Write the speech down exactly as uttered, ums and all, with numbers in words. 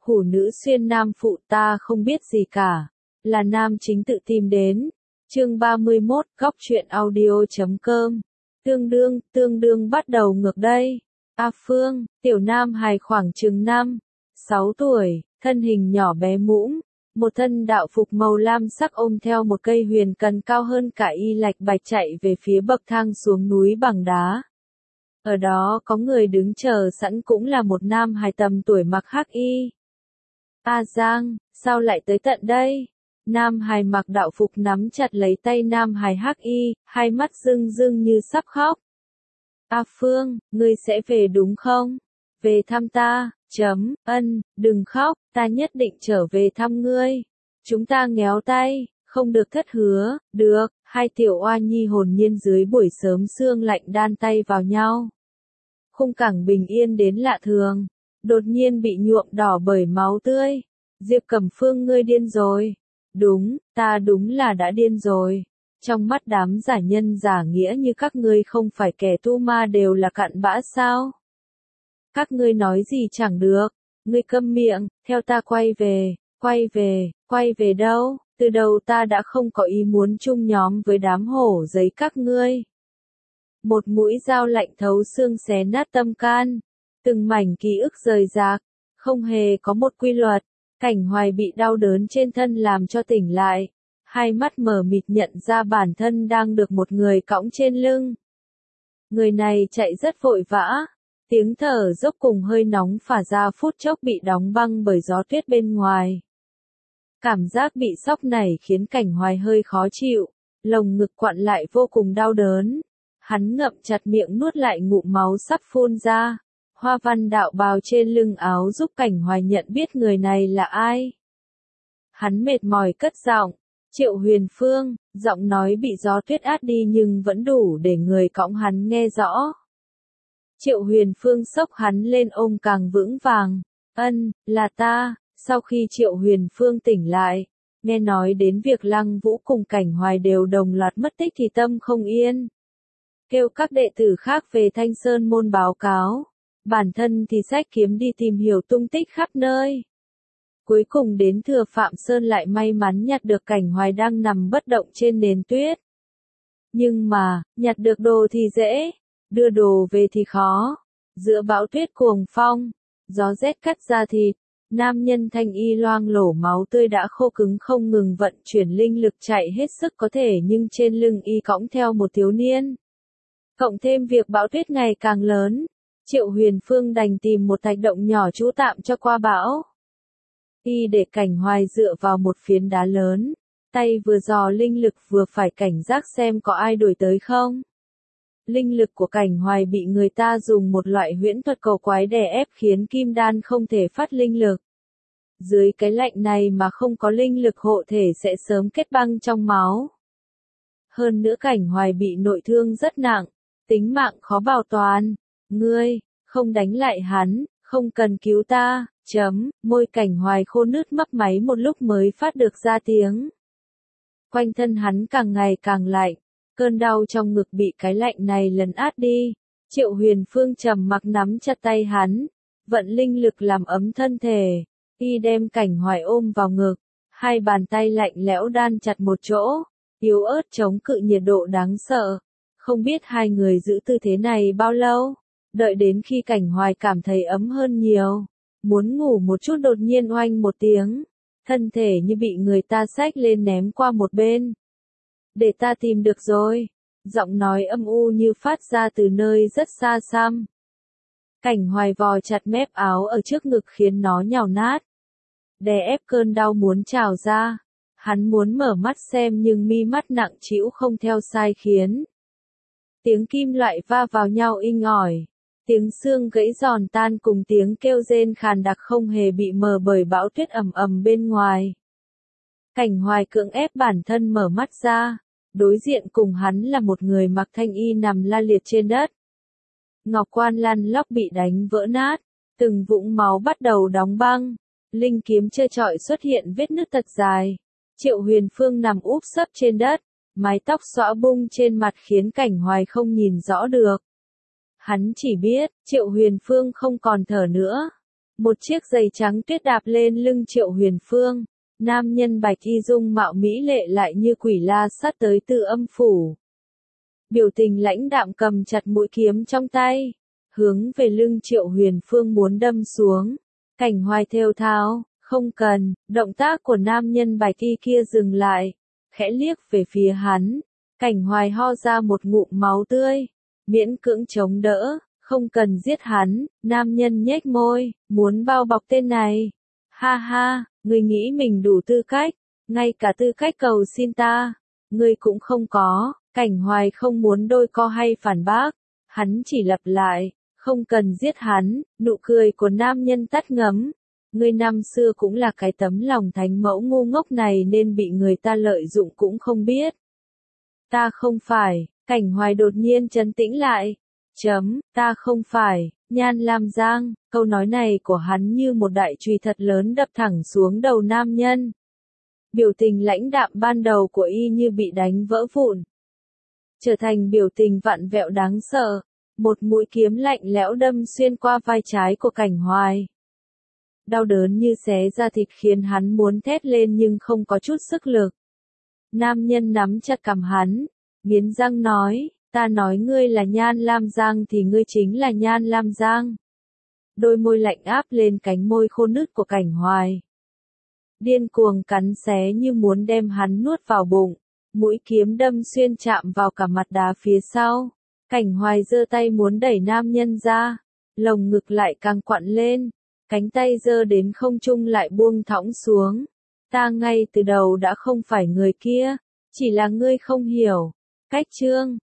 hủ nữ xuyên nam phụ ta không biết gì cả, là nam chính tự tìm đến. Chương ba mươi mốt, góc truyện audio chấm com. Tương đương, tương đương bắt đầu ngược đây. A Phương, tiểu nam hài khoảng chừng năm, sáu tuổi, thân hình nhỏ bé mũm, một thân đạo phục màu lam sắc ôm theo một cây huyền cần cao hơn cả y lạch bạch chạy về phía bậc thang xuống núi bằng đá. Ở đó có người đứng chờ sẵn cũng là một nam hài tầm tuổi mặc hắc y. A Giang, sao lại tới tận đây? Nam hài mặc đạo phục nắm chặt lấy tay nam hài hắc y, hai mắt rưng rưng như sắp khóc. A Phương, ngươi sẽ về đúng không? Về thăm ta, chấm, ân, đừng khóc, ta nhất định trở về thăm ngươi. Chúng ta nghéo tay, không được thất hứa, được, hai tiểu oa nhi hồn nhiên dưới buổi sớm sương lạnh đan tay vào nhau. Khung cảnh bình yên đến lạ thường, đột nhiên bị nhuộm đỏ bởi máu tươi. Diệp Cẩm Phương, ngươi điên rồi. Đúng, ta đúng là đã điên rồi. Trong mắt đám giả nhân giả nghĩa như các ngươi không phải kẻ tu ma đều là cặn bã sao? Các ngươi nói gì chẳng được, ngươi câm miệng, theo ta quay về, quay về, quay về đâu, từ đầu ta đã không có ý muốn chung nhóm với đám hổ giấy các ngươi. Một mũi dao lạnh thấu xương xé nát tâm can, từng mảnh ký ức rời rạc, không hề có một quy luật. Cảnh Hoài bị đau đớn trên thân làm cho tỉnh lại, hai mắt mờ mịt nhận ra bản thân đang được một người cõng trên lưng. Người này chạy rất vội vã, tiếng thở dốc cùng hơi nóng phả ra phút chốc bị đóng băng bởi gió tuyết bên ngoài. Cảm giác bị sốc này khiến Cảnh Hoài hơi khó chịu, lồng ngực quặn lại vô cùng đau đớn. Hắn ngậm chặt miệng nuốt lại ngụm máu sắp phun ra. Hoa văn đạo bào trên lưng áo giúp Cảnh Hoài nhận biết người này là ai. Hắn mệt mỏi cất giọng, Triệu Huyền Phương, giọng nói bị gió tuyết át đi nhưng vẫn đủ để người cõng hắn nghe rõ. Triệu Huyền Phương xốc hắn lên ôm càng vững vàng, ân, là ta. Sau khi Triệu Huyền Phương tỉnh lại, nghe nói đến việc Lăng Vũ cùng Cảnh Hoài đều đồng loạt mất tích thì tâm không yên. Kêu các đệ tử khác về Thanh Sơn môn báo cáo. Bản thân thì xách kiếm đi tìm hiểu tung tích khắp nơi. Cuối cùng đến Thừa Phạm Sơn lại may mắn nhặt được Cảnh Hoài đang nằm bất động trên nền tuyết. Nhưng mà, nhặt được đồ thì dễ, đưa đồ về thì khó. Giữa bão tuyết cuồng phong, gió rét cắt da thịt, nam nhân thanh y loang lổ máu tươi đã khô cứng không ngừng vận chuyển linh lực chạy hết sức có thể nhưng trên lưng y cõng theo một thiếu niên. Cộng thêm việc bão tuyết ngày càng lớn. Triệu Huyền Phương đành tìm một thạch động nhỏ trú tạm cho qua bão. Y để Cảnh Hoài dựa vào một phiến đá lớn, tay vừa dò linh lực vừa phải cảnh giác xem có ai đuổi tới không. Linh lực của Cảnh Hoài bị người ta dùng một loại huyễn thuật cầu quái đè ép khiến kim đan không thể phát linh lực. Dưới cái lạnh này mà không có linh lực hộ thể sẽ sớm kết băng trong máu. Hơn nữa Cảnh Hoài bị nội thương rất nặng, tính mạng khó bảo toàn. Ngươi, không đánh lại hắn, không cần cứu ta, chấm, môi Cảnh Hoài khô nứt mấp máy một lúc mới phát được ra tiếng. Quanh thân hắn càng ngày càng lạnh, cơn đau trong ngực bị cái lạnh này lấn át đi. Triệu Huyền Phương trầm mặc nắm chặt tay hắn, vận linh lực làm ấm thân thể, y đem Cảnh Hoài ôm vào ngực, hai bàn tay lạnh lẽo đan chặt một chỗ, yếu ớt chống cự nhiệt độ đáng sợ. Không biết hai người giữ tư thế này bao lâu. Đợi đến khi Cảnh Hoài cảm thấy ấm hơn nhiều, muốn ngủ một chút đột nhiên oanh một tiếng, thân thể như bị người ta xách lên ném qua một bên. Để ta tìm được rồi, giọng nói âm u như phát ra từ nơi rất xa xăm. Cảnh Hoài vò chặt mép áo ở trước ngực khiến nó nhào nát. Đè ép cơn đau muốn trào ra, hắn muốn mở mắt xem nhưng mi mắt nặng trĩu không theo sai khiến. Tiếng kim loại va vào nhau inh ỏi. Tiếng xương gãy giòn tan cùng tiếng kêu rên khàn đặc không hề bị mờ bởi bão tuyết ầm ầm bên ngoài. Cảnh Hoài cưỡng ép bản thân mở mắt ra, đối diện cùng hắn là một người mặc thanh y nằm la liệt trên đất. Ngọc quan lăn lóc bị đánh vỡ nát, từng vũng máu bắt đầu đóng băng, linh kiếm trơ trọi xuất hiện vết nứt thật dài. Triệu Huyền Phương nằm úp sấp trên đất, mái tóc xõa bung trên mặt khiến Cảnh Hoài không nhìn rõ được. Hắn chỉ biết, Triệu Huyền Phương không còn thở nữa. Một chiếc giày trắng tuyết đạp lên lưng Triệu Huyền Phương. Nam nhân bạch y dung mạo mỹ lệ lại như quỷ la sát tới từ âm phủ. Biểu tình lãnh đạm cầm chặt mũi kiếm trong tay, hướng về lưng Triệu Huyền Phương muốn đâm xuống. Cảnh Hoài thều thào, không cần, động tác của nam nhân bạch y kia dừng lại, khẽ liếc về phía hắn. Cảnh Hoài ho ra một ngụm máu tươi, miễn cưỡng chống đỡ, không cần giết hắn. Nam nhân nhếch môi, muốn bao bọc tên này. Ha ha, ngươi nghĩ mình đủ tư cách, ngay cả tư cách cầu xin ta, ngươi cũng không có. Cảnh Hoài không muốn đôi co hay phản bác, hắn chỉ lặp lại, không cần giết hắn. Nụ cười của nam nhân tắt ngấm. Ngươi năm xưa cũng là cái tấm lòng thánh mẫu ngu ngốc này nên bị người ta lợi dụng cũng không biết. Ta không phải. Cảnh Hoài đột nhiên trấn tĩnh lại. Chấm, ta không phải. Nhan Lam Giang. Câu nói này của hắn như một đại chùy thật lớn đập thẳng xuống đầu nam nhân. Biểu tình lãnh đạm ban đầu của y như bị đánh vỡ vụn, trở thành biểu tình vặn vẹo đáng sợ. Một mũi kiếm lạnh lẽo đâm xuyên qua vai trái của Cảnh Hoài. Đau đớn như xé ra thịt khiến hắn muốn thét lên nhưng không có chút sức lực. Nam nhân nắm chặt cằm hắn, nghiến răng nói, ta nói ngươi là Nhan Lam Giang thì ngươi chính là Nhan Lam Giang. Đôi môi lạnh áp lên cánh môi khô nứt của Cảnh Hoài. Điên cuồng cắn xé như muốn đem hắn nuốt vào bụng. Mũi kiếm đâm xuyên chạm vào cả mặt đá phía sau. Cảnh Hoài giơ tay muốn đẩy nam nhân ra, lồng ngực lại càng quặn lên, cánh tay giơ đến không trung lại buông thõng xuống. Ta ngay từ đầu đã không phải người kia, chỉ là ngươi không hiểu. Cách chương